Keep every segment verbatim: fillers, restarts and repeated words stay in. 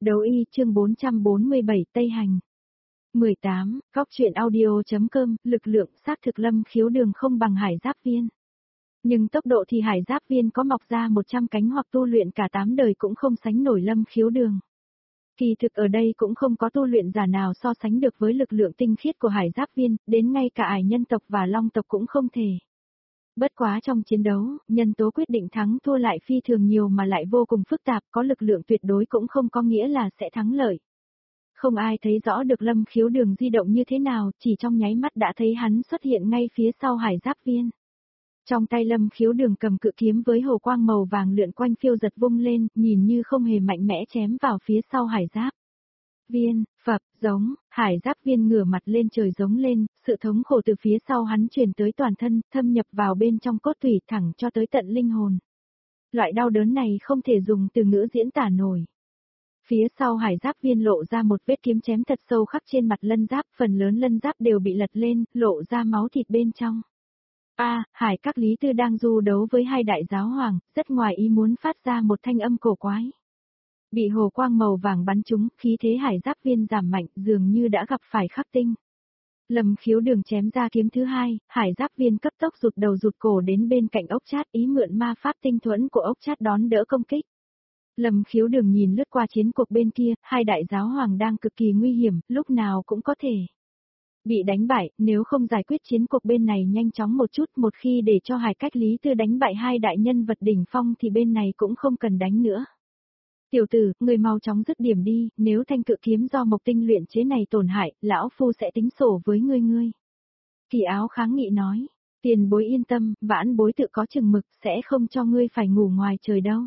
Đấu y chương bốn trăm bốn mươi bảy Tây Hành. mười tám, góc truyện audio.com, lực lượng xác thực Lâm Khiếu Đường không bằng Hải Giáp Viên. Nhưng tốc độ thì Hải Giáp Viên có mọc ra một trăm cánh hoặc tu luyện cả tám đời cũng không sánh nổi Lâm Khiếu Đường. Kỳ thực ở đây cũng không có tu luyện giả nào so sánh được với lực lượng tinh khiết của Hải Giáp Viên, đến ngay cả Ải nhân tộc và Long tộc cũng không thể. Bất quá trong chiến đấu, nhân tố quyết định thắng thua lại phi thường nhiều mà lại vô cùng phức tạp, có lực lượng tuyệt đối cũng không có nghĩa là sẽ thắng lợi. Không ai thấy rõ được Lâm Khiếu Đường di động như thế nào, chỉ trong nháy mắt đã thấy hắn xuất hiện ngay phía sau Hải Giáp Viên. Trong tay Lâm Khiếu Đường cầm cự kiếm với hồ quang màu vàng lượn quanh phiêu giật vung lên, nhìn như không hề mạnh mẽ chém vào phía sau Hải Giáp Viên. Phập, giống, Hải Giáp Viên ngửa mặt lên trời giống lên, sự thống khổ từ phía sau hắn truyền tới toàn thân, thâm nhập vào bên trong cốt tủy thẳng cho tới tận linh hồn. Loại đau đớn này không thể dùng từ ngữ diễn tả nổi. Phía sau Hải Giáp Viên lộ ra một vết kiếm chém thật sâu khắc trên mặt lân giáp, phần lớn lân giáp đều bị lật lên, lộ ra máu thịt bên trong. A, Hải Các Lý Tư đang du đấu với hai đại giáo hoàng, rất ngoài ý muốn phát ra một thanh âm cổ quái. Bị hồ quang màu vàng bắn trúng, khí thế Hải Giáp Viên giảm mạnh, dường như đã gặp phải khắc tinh. Lâm Khiếu Đường chém ra kiếm thứ hai, Hải Giáp Viên cấp tốc rụt đầu rụt cổ đến bên cạnh ốc chát, ý mượn ma pháp tinh thuẫn của ốc chát đón đỡ công kích. Lâm Khiếu Đường nhìn lướt qua chiến cuộc bên kia, hai đại giáo hoàng đang cực kỳ nguy hiểm, lúc nào cũng có thể bị đánh bại, nếu không giải quyết chiến cuộc bên này nhanh chóng một chút, một khi để cho Hải Cách Lý Tư đánh bại hai đại nhân vật đỉnh phong thì bên này cũng không cần đánh nữa. Tiểu tử, người mau chóng dứt điểm đi, nếu thanh cự kiếm do Mộc Tinh luyện chế này tổn hại, lão phu sẽ tính sổ với ngươi ngươi. Kỳ Áo kháng nghị nói, tiền bối yên tâm, vãn bối tự có chừng mực, sẽ không cho ngươi phải ngủ ngoài trời đâu.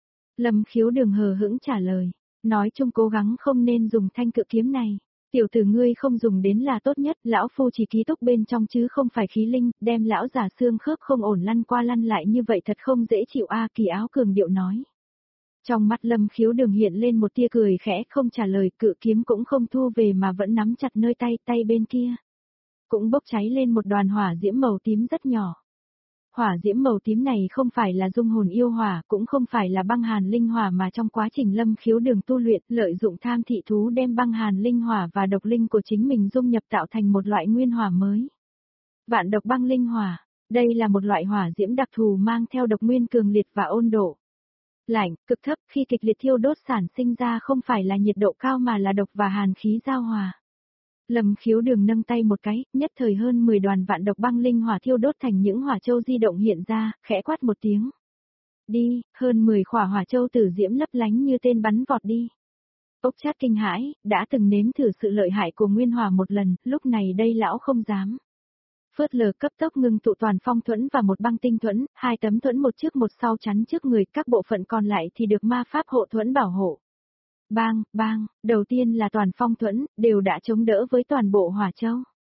Lâm Khiếu Đường hờ hững trả lời, nói chung cố gắng không nên dùng thanh cự kiếm này. Tiểu tử ngươi không dùng đến là tốt nhất, lão phu chỉ ký túc bên trong chứ không phải khí linh, đem lão già xương khớp không ổn lăn qua lăn lại như vậy thật không dễ chịu a. Kỳ Áo cường điệu nói. Trong mắt Lâm Khiếu Đường hiện lên một tia cười khẽ, không trả lời, cự kiếm cũng không thu về mà vẫn nắm chặt nơi tay, tay bên kia cũng bốc cháy lên một đoàn hỏa diễm màu tím rất nhỏ. Hỏa diễm màu tím này không phải là dung hồn yêu hỏa, cũng không phải là băng hàn linh hỏa mà trong quá trình Lâm Khiếu Đường tu luyện, lợi dụng tham thị thú đem băng hàn linh hỏa và độc linh của chính mình dung nhập tạo thành một loại nguyên hỏa mới. Vạn độc băng linh hỏa, đây là một loại hỏa diễm đặc thù mang theo độc nguyên cường liệt và ôn độ lạnh, cực thấp, khi kịch liệt thiêu đốt sản sinh ra không phải là nhiệt độ cao mà là độc và hàn khí giao hòa. Lâm Khiếu Đường nâng tay một cái, nhất thời hơn mười đoàn vạn độc băng linh hỏa thiêu đốt thành những hỏa châu di động hiện ra, khẽ quát một tiếng. Đi, hơn mười khỏa hỏa châu tử diễm lấp lánh như tên bắn vọt đi. Ốc Chát kinh hãi, đã từng nếm thử sự lợi hại của nguyên hỏa một lần, lúc này đây lão không dám. Phớt lờ cấp tốc ngưng tụ toàn phong thuẫn và một băng tinh thuẫn, hai tấm thuẫn một trước một sau chắn trước người, các bộ phận còn lại thì được ma pháp hộ thuẫn bảo hộ. Bang, bang, đầu tiên là toàn phong thuẫn, đều đã chống đỡ với toàn bộ hỏa châu.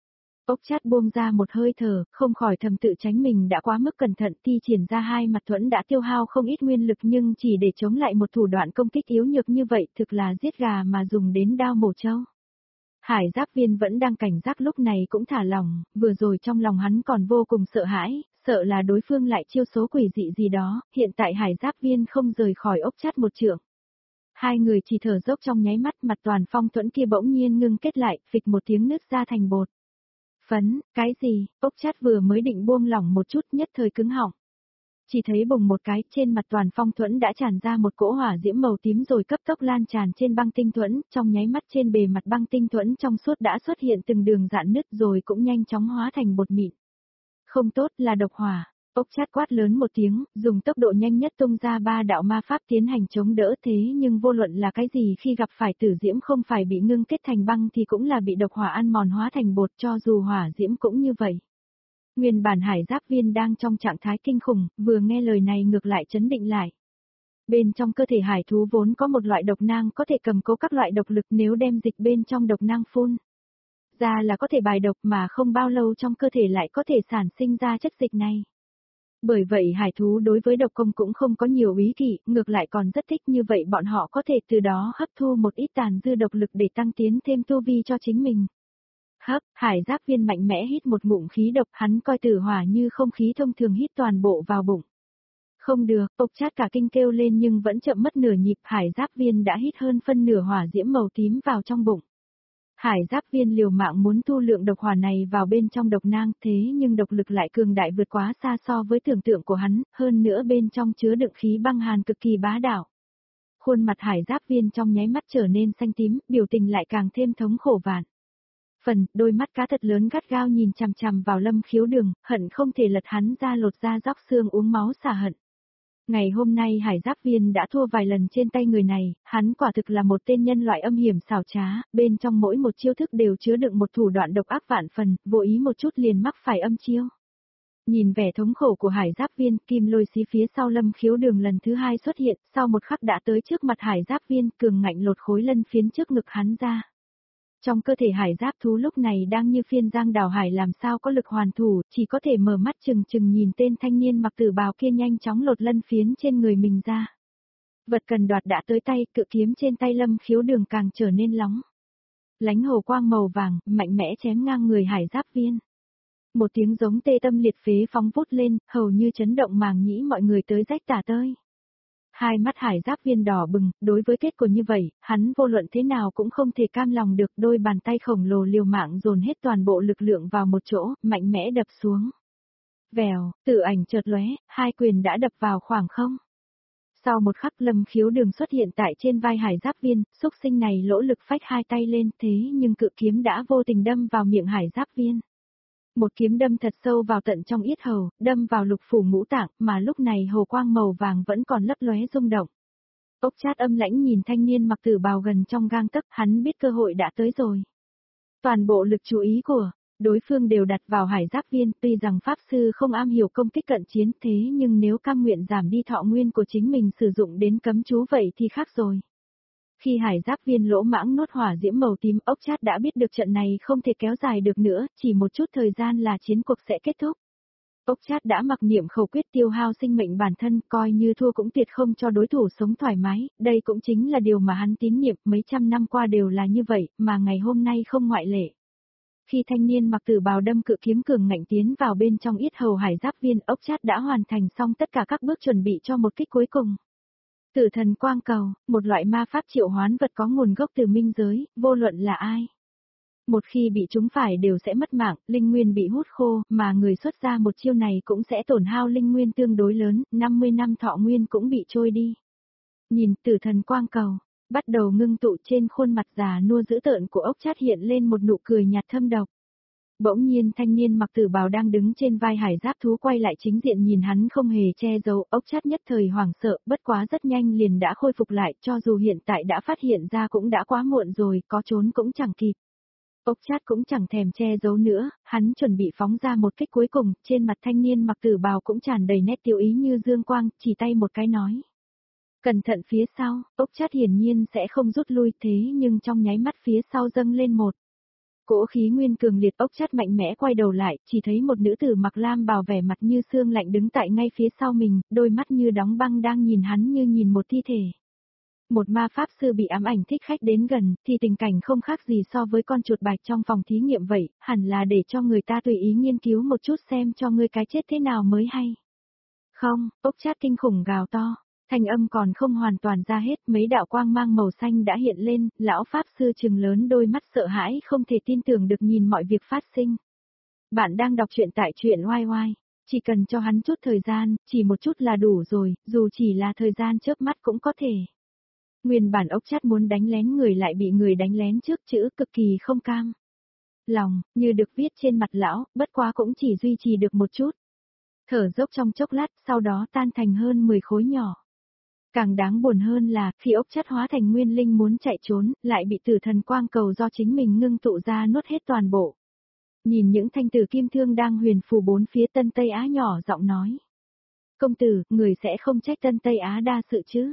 Ốc Chát buông ra một hơi thở, không khỏi thầm tự tránh mình đã quá mức cẩn thận, thi triển ra hai mặt thuẫn đã tiêu hao không ít nguyên lực nhưng chỉ để chống lại một thủ đoạn công kích yếu nhược như vậy thực là giết gà mà dùng đến đao mổ trâu. Hải Giáp Viên vẫn đang cảnh giác lúc này cũng thả lòng, vừa rồi trong lòng hắn còn vô cùng sợ hãi, sợ là đối phương lại chiêu số quỷ dị gì đó, hiện tại Hải Giáp Viên không rời khỏi Ốc Chát một trượng. Hai người chỉ thở dốc trong nháy mắt, mặt toàn phong thuẫn kia bỗng nhiên ngưng kết lại, phịch một tiếng nứt ra thành bột. Phấn, cái gì? Ốc Chát vừa mới định buông lỏng một chút nhất thời cứng họng. Chỉ thấy bùng một cái, trên mặt toàn phong thuẫn đã tràn ra một cỗ hỏa diễm màu tím rồi cấp tốc lan tràn trên băng tinh thuẫn, trong nháy mắt trên bề mặt băng tinh thuẫn trong suốt đã xuất hiện từng đường rạn nứt rồi cũng nhanh chóng hóa thành bột mịn. Không tốt, là độc hỏa. Ốc Chát quát lớn một tiếng, dùng tốc độ nhanh nhất tung ra ba đạo ma pháp tiến hành chống đỡ, thế nhưng vô luận là cái gì khi gặp phải tử diễm không phải bị ngưng kết thành băng thì cũng là bị độc hỏa ăn mòn hóa thành bột, cho dù hỏa diễm cũng như vậy. Nguyên bản Hải Giáp Viên đang trong trạng thái kinh khủng, vừa nghe lời này ngược lại chấn định lại. Bên trong cơ thể hải thú vốn có một loại độc nang có thể cầm cố các loại độc lực, nếu đem dịch bên trong độc nang phun ra là có thể bài độc, mà không bao lâu trong cơ thể lại có thể sản sinh ra chất dịch này. Bởi vậy hải thú đối với độc công cũng không có nhiều ý kỵ, ngược lại còn rất thích, như vậy bọn họ có thể từ đó hấp thu một ít tàn dư độc lực để tăng tiến thêm tu vi cho chính mình. Hấp, Hải Giáp Viên mạnh mẽ hít một ngụm khí độc, hắn coi tử hỏa như không khí thông thường hít toàn bộ vào bụng. Không được, ốc chát cả kinh kêu lên nhưng vẫn chậm mất nửa nhịp, hải giáp viên đã hít hơn phân nửa hỏa diễm màu tím vào trong bụng. Hải giáp viên liều mạng muốn thu lượng độc hỏa này vào bên trong độc nang, thế nhưng độc lực lại cường đại vượt quá xa so với tưởng tượng của hắn, hơn nữa bên trong chứa đựng khí băng hàn cực kỳ bá đạo. Khuôn mặt hải giáp viên trong nháy mắt trở nên xanh tím, biểu tình lại càng thêm thống khổ vạn. Phần, đôi mắt cá thật lớn gắt gao nhìn chằm chằm vào Lâm Khiếu Đường, hận không thể lật hắn ra lột da róc xương uống máu xả hận. Ngày hôm nay hải giáp viên đã thua vài lần trên tay người này, hắn quả thực là một tên nhân loại âm hiểm xảo trá, bên trong mỗi một chiêu thức đều chứa đựng một thủ đoạn độc ác vạn phần, vô ý một chút liền mắc phải âm chiêu. Nhìn vẻ thống khổ của hải giáp viên, kim lôi xí phía sau Lâm Khiếu Đường lần thứ hai xuất hiện, sau một khắc đã tới trước mặt hải giáp viên, cường ngạnh lột khối lân phiến trước ngực hắn ra. Trong cơ thể hải giáp thú lúc này đang như phiên giang đào hải làm sao có lực hoàn thủ, chỉ có thể mở mắt chừng chừng nhìn tên thanh niên mặc tử bào kia nhanh chóng lột lân phiến trên người mình ra. Vật cần đoạt đã tới tay, cự kiếm trên tay Lâm Khiếu Đường càng trở nên lóng. Lánh hồ quang màu vàng, mạnh mẽ chém ngang người hải giáp viên. Một tiếng giống tê tâm liệt phế phóng vút lên, hầu như chấn động màng nhĩ mọi người tới rách tả tơi. Hai mắt hải giáp viên đỏ bừng, đối với kết quả như vậy, hắn vô luận thế nào cũng không thể cam lòng được, đôi bàn tay khổng lồ liều mạng dồn hết toàn bộ lực lượng vào một chỗ, mạnh mẽ đập xuống. Vèo, tự ảnh chợt lóe, hai quyền đã đập vào khoảng không. Sau một khắc Lâm Khiếu Đường xuất hiện tại trên vai hải giáp viên, xúc sinh này lỗ lực phách hai tay lên thế nhưng cự kiếm đã vô tình đâm vào miệng hải giáp viên. Một kiếm đâm thật sâu vào tận trong yết hầu, đâm vào lục phủ ngũ tạng, mà lúc này hồ quang màu vàng vẫn còn lấp lóe rung động. Ốc chát âm lãnh nhìn thanh niên mặc tử bào gần trong gang tấc, hắn biết cơ hội đã tới rồi. Toàn bộ lực chú ý của đối phương đều đặt vào hải giáp viên, tuy rằng pháp sư không am hiểu công kích cận chiến thế nhưng nếu cam nguyện giảm đi thọ nguyên của chính mình sử dụng đến cấm chú vậy thì khác rồi. Khi hải giáp viên lỗ mãng nuốt hỏa diễm màu tím, ốc chát đã biết được trận này không thể kéo dài được nữa, chỉ một chút thời gian là chiến cuộc sẽ kết thúc. Ốc chát đã mặc niệm khẩu quyết tiêu hao sinh mệnh bản thân, coi như thua cũng tuyệt không cho đối thủ sống thoải mái, đây cũng chính là điều mà hắn tín niệm mấy trăm năm qua đều là như vậy, mà ngày hôm nay không ngoại lệ. Khi thanh niên mặc tử bào đâm cự kiếm cường ngạnh tiến vào bên trong yết hầu hải giáp viên, ốc chát đã hoàn thành xong tất cả các bước chuẩn bị cho một kích cuối cùng. Tử thần quang cầu, một loại ma pháp triệu hoán vật có nguồn gốc từ minh giới, vô luận là ai. Một khi bị trúng phải đều sẽ mất mạng, linh nguyên bị hút khô, mà người xuất ra một chiêu này cũng sẽ tổn hao linh nguyên tương đối lớn, năm mươi năm thọ nguyên cũng bị trôi đi. Nhìn tử thần quang cầu, bắt đầu ngưng tụ trên khuôn mặt già nua dữ tợn của ốc chát hiện lên một nụ cười nhạt thâm độc. Bỗng nhiên thanh niên mặc tử bào đang đứng trên vai hải giáp thú quay lại chính diện nhìn hắn không hề che giấu, ốc chát nhất thời hoảng sợ, bất quá rất nhanh liền đã khôi phục lại, cho dù hiện tại đã phát hiện ra cũng đã quá muộn rồi, có trốn cũng chẳng kịp. Ốc chát cũng chẳng thèm che giấu nữa, hắn chuẩn bị phóng ra một kích cuối cùng, trên mặt thanh niên mặc tử bào cũng tràn đầy nét tiêu ý như dương quang, chỉ tay một cái nói. Cẩn thận phía sau, ốc chát hiển nhiên sẽ không rút lui thế nhưng trong nháy mắt phía sau dâng lên một. Cỗ khí nguyên cường liệt, ốc chát mạnh mẽ quay đầu lại, chỉ thấy một nữ tử mặc lam bào vẻ mặt như xương lạnh đứng tại ngay phía sau mình, đôi mắt như đóng băng đang nhìn hắn như nhìn một thi thể. Một ma pháp sư bị ám ảnh thích khách đến gần, thì tình cảnh không khác gì so với con chuột bạch trong phòng thí nghiệm vậy, hẳn là để cho người ta tùy ý nghiên cứu một chút xem cho ngươi cái chết thế nào mới hay. Không, ốc chát kinh khủng gào to. Thanh âm còn không hoàn toàn ra hết, mấy đạo quang mang màu xanh đã hiện lên, lão pháp sư trừng lớn đôi mắt sợ hãi không thể tin tưởng được nhìn mọi việc phát sinh. Bạn đang đọc truyện tại truyện oai oai, chỉ cần cho hắn chút thời gian, chỉ một chút là đủ rồi, dù chỉ là thời gian chớp mắt cũng có thể. Nguyên bản ốc chát muốn đánh lén người lại bị người đánh lén trước chữ cực kỳ không cam. Lòng, như được viết trên mặt lão, bất quá cũng chỉ duy trì được một chút. Thở dốc trong chốc lát, sau đó tan thành hơn mười khối nhỏ. Càng đáng buồn hơn là, khi ốc chát hóa thành nguyên linh muốn chạy trốn, lại bị tử thần quang cầu do chính mình ngưng tụ ra nuốt hết toàn bộ. Nhìn những thanh tử kim thương đang huyền phù bốn phía Tân Tây Á nhỏ giọng nói. Công tử, người sẽ không trách Tân Tây Á đa sự chứ?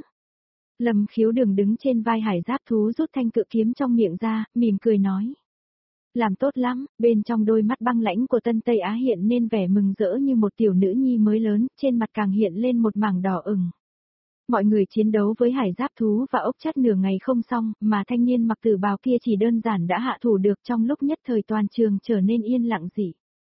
Lâm Khiếu Đường đứng trên vai hải giáp thú rút thanh cự kiếm trong miệng ra, mỉm cười nói. Làm tốt lắm, bên trong đôi mắt băng lãnh của Tân Tây Á hiện nên vẻ mừng rỡ như một tiểu nữ nhi mới lớn, trên mặt càng hiện lên một mảng đỏ ửng. Mọi người chiến đấu với hải giáp thú và ốc chát nửa ngày không xong, mà thanh niên mặc tử bào kia chỉ đơn giản đã hạ thủ được trong lúc nhất thời toàn trường trở nên yên lặng dị.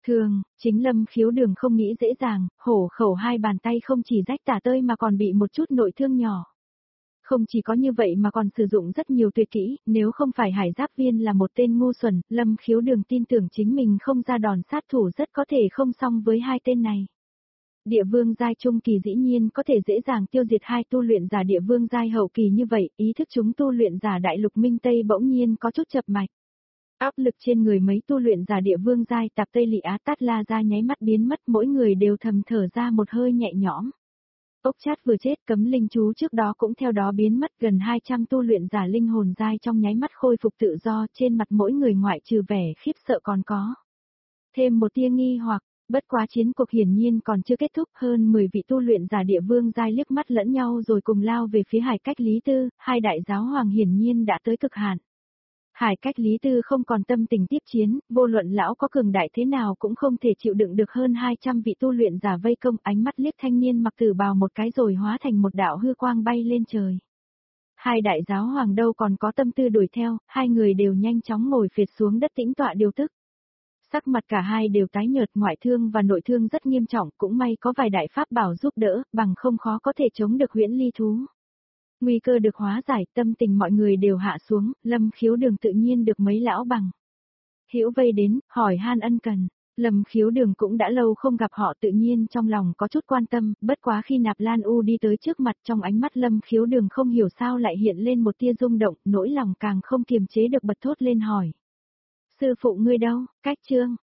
Thường, chính Lâm Khiếu Đường không nghĩ dễ dàng, hổ khẩu hai bàn tay không chỉ rách tả tơi mà còn bị một chút nội thương nhỏ. Không chỉ có như vậy mà còn sử dụng rất nhiều tuyệt kỹ, nếu không phải Hải Giáp Viên là một tên ngu xuẩn, Lâm Khiếu Đường tin tưởng chính mình không ra đòn sát thủ rất có thể không xong với hai tên này. Địa vương giai trung kỳ dĩ nhiên có thể dễ dàng tiêu diệt hai tu luyện giả địa vương giai hậu kỳ như vậy, ý thức chúng tu luyện giả đại lục minh Tây bỗng nhiên có chút chập mạch. Áp lực trên người mấy tu luyện giả địa vương giai tạp Tây Lị Á Tát La ra nháy mắt biến mất, mỗi người đều thầm thở ra một hơi nhẹ nhõm. Ốc Chát vừa chết, cấm linh chú trước đó cũng theo đó biến mất, gần hai trăm tu luyện giả linh hồn giai trong nháy mắt khôi phục tự do, trên mặt mỗi người ngoại trừ vẻ khiếp sợ còn có thêm một tia nghi hoặc. Bất quá chiến cuộc hiển nhiên còn chưa kết thúc, hơn mười vị tu luyện giả địa vương giai liếc mắt lẫn nhau rồi cùng lao về phía Hải Cách Lý Tư, hai đại giáo hoàng hiển nhiên đã tới cực hạn. Hải Cách Lý Tư không còn tâm tình tiếp chiến, vô luận lão có cường đại thế nào cũng không thể chịu đựng được hơn hai trăm vị tu luyện giả vây công, ánh mắt liếc thanh niên mặc tử bào một cái rồi hóa thành một đạo hư quang bay lên trời. Hai đại giáo hoàng đâu còn có tâm tư đuổi theo, hai người đều nhanh chóng ngồi phệt xuống đất tĩnh tọa điều tức. Sắc mặt cả hai đều tái nhợt, ngoại thương và nội thương rất nghiêm trọng, cũng may có vài đại pháp bảo giúp đỡ, bằng không khó có thể chống được huyễn ly thú. Nguy cơ được hóa giải, tâm tình mọi người đều hạ xuống, Lâm Khiếu Đường tự nhiên được mấy lão bằng hữu vây đến, hỏi han ân cần. Lâm Khiếu Đường cũng đã lâu không gặp họ, tự nhiên trong lòng có chút quan tâm, bất quá khi Nạp Lan U đi tới trước mặt, trong ánh mắt Lâm Khiếu Đường không hiểu sao lại hiện lên một tia rung động, nỗi lòng càng không kiềm chế được bật thốt lên hỏi. Sư phụ ngươi đâu, Cách Trương?